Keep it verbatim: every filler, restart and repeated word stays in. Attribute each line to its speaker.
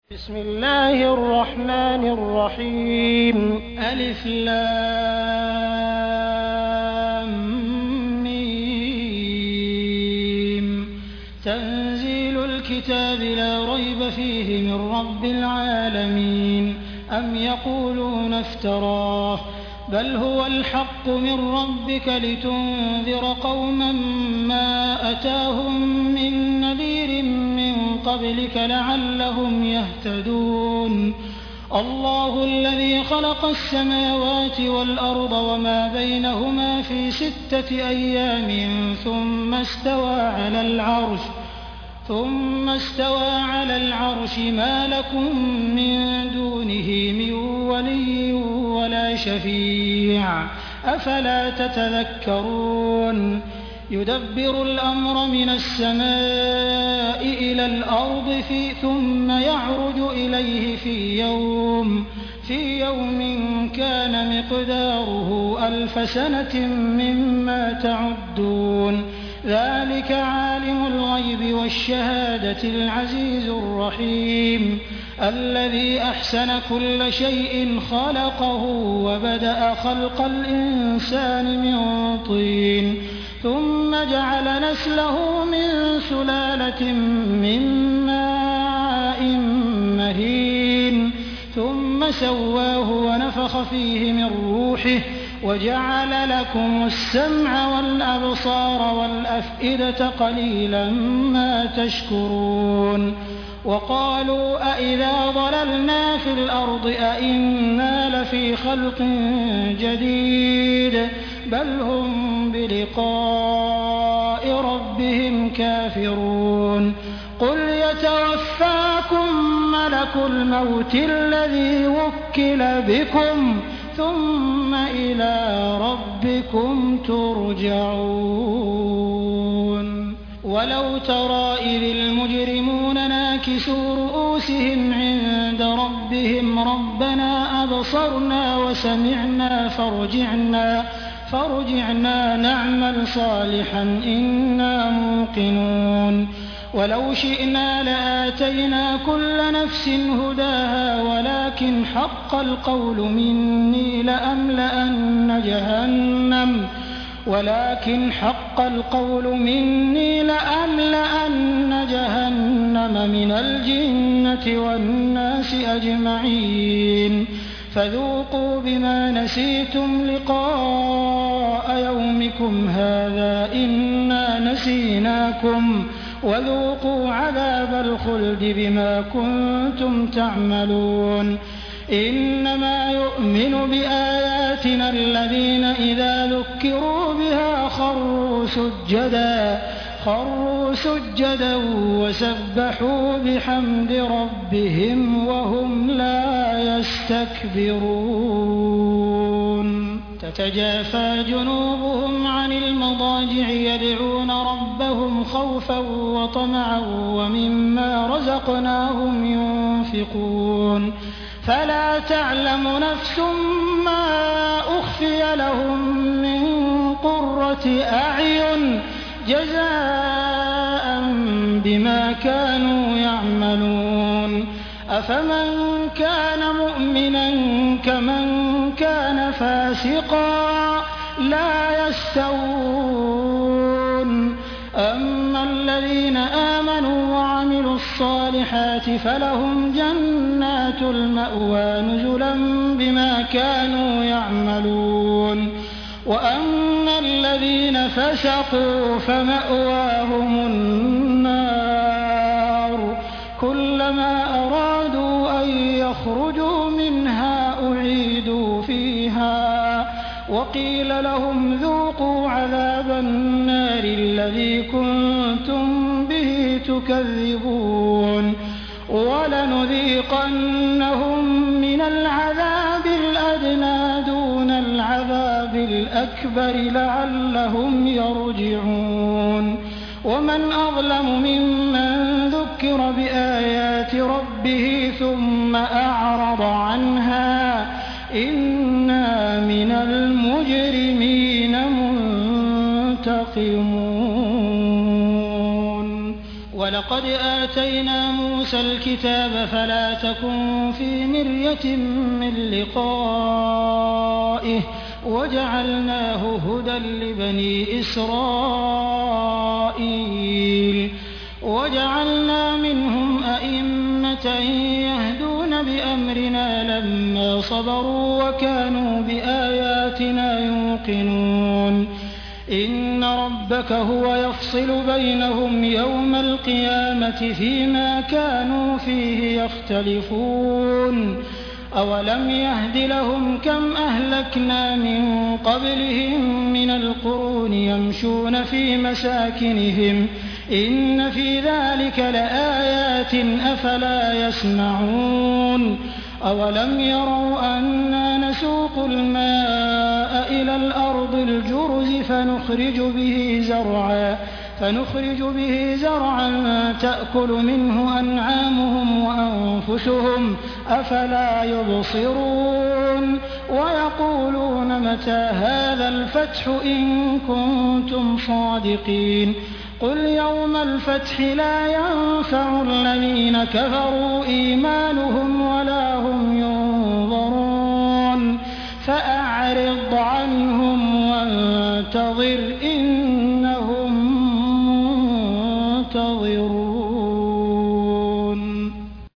Speaker 1: بسم الله الرحمن الرحيم ألف لام ميم تنزيل الكتاب لا ريب فيه من رب العالمين أم يقولون افتراه بل هو الحق من ربك لتنذر قوما ما أتاهم من نذير من قبلك لعلهم يهتدون الله الذي خلق السماوات والأرض وما بينهما في ستة أيام ثم استوى على العرش ثم استوى على العرش ما لكم من دونه من ولي ولا شفيع أفلا تتذكرون يدبر الأمر من السماء إلى الأرض في ثم يعرج إليه في يوم في يوم كان مقداره ألف سنة مما تعدون ذلك عالم الغيب والشهادة العزيز الرحيم الذي أحسن كل شيء خلقه وبدأ خلق الإنسان من طين ثم جعل نسله من سلالة من ماء مهين ثم سواه ونفخ فيه من روحه وجعل لكم السمع والأبصار والأفئدة قليلا ما تشكرون وقالوا أإذا ضللنا في الأرض أإنا لفي خلق جديد بل هم بلقاء ربهم كافرون قل يتوفاكم ملك الموت الذي وكل بكم ثم إلى ربكم ترجعون ولو ترى إذ المجرمون ناكسوا رؤوسهم عند ربهم ربنا أبصرنا وسمعنا فارجعنا فارجعنا نعمل صالحا إنا موقنون ولو شئنا لآتينا كل نفس هداها ولكن حق القول مني لأملأن جهنم ولكن حق القول مني لأملأن جهنم من الجنة والناس أجمعين فذوقوا بما نسيتم لقاء يومكم هذا إنا نسيناكم وذوقوا عذاب الخلد بما كنتم تعملون إنما يؤمن بآياتنا الذين إذا ذكروا بها خروا سجدا خروا سجدا وسبحوا بحمد ربهم وهم لا يستكبرون تتجافى جنوبهم عن المضاجع يدعون ربهم خوفا وطمعا ومما رزقناهم ينفقون فلا تعلم نفس ما أخفي لهم من قرة أعين جزاء بما كانوا يعملون أفمن كان مؤمنا كمن كان فاسقا لا يستوون أما الذين آمنوا وعملوا الصالحات فلهم جنات المأوى نزلا بما كانوا يعملون وأما الذين فسقوا فمأواهم النار كلما أرادوا أن يخرجوا منها أعيدوا فيها وقيل لهم ذوقوا عذاب النار الذي كنتم به تكذبون ولنذيقنهم من العذاب الأدنى دون العذاب الأكبر لعلهم يرجعون ومن أظلم ممن ذكر بآيات ربه ثم أعرض عنها إنا من المجرمين منتقمون وَلَقَدْ آتَيْنَا مُوسَى الْكِتَابَ فَلَا تَكُن فِي مِرْيَةٍ مِّن لِّقَائِهِ وَجَعَلْنَاهُ هُدًى لِّبَنِي إِسْرَائِيلَ وَجَعَلْنَا مِنْهُمْ أَئِمَّةً يَهْدُونَ بِأَمْرِنَا لَمَّا صَبَرُوا وَكَانُوا بِآيَاتِنَا يُوقِنُونَ إِنَّ رَبَّكَ هُوَ يَفْصِلُ بَيْنَهُمْ يَوْمَ الْقِيَامَةِ فِيمَا كَانُوا فِيهِ يَخْتَلِفُونَ أَوَلَمْ يَهْدِ لَهُمْ كَمْ أَهْلَكْنَا مِن قَبْلِهِم مِّنَ الْقُرُونِ يَمْشُونَ فِي مَسَاكِنِهِمْ إِنَّ فِي ذَلِكَ لَآيَاتٍ ۖ أَفَلَا يَسْمَعُونَ أَوَلَمْ يَرَوْا أَنَّا نَسُوقُ الْمَاءَ إِلَى الْأَرْضِ الْجُرُزِ فَنُخْرِجُ بِهِ زَرْعًا فنخرج به زرعا تأكل منه أنعامهم وأنفسهم أفلا يبصرون ويقولون متى هذا الفتح إن كنتم صادقين قل يوم الفتح لا ينفع الذين كفروا إيمانهم ولا هم ينظرون فأعرض عنهم وانتظر إن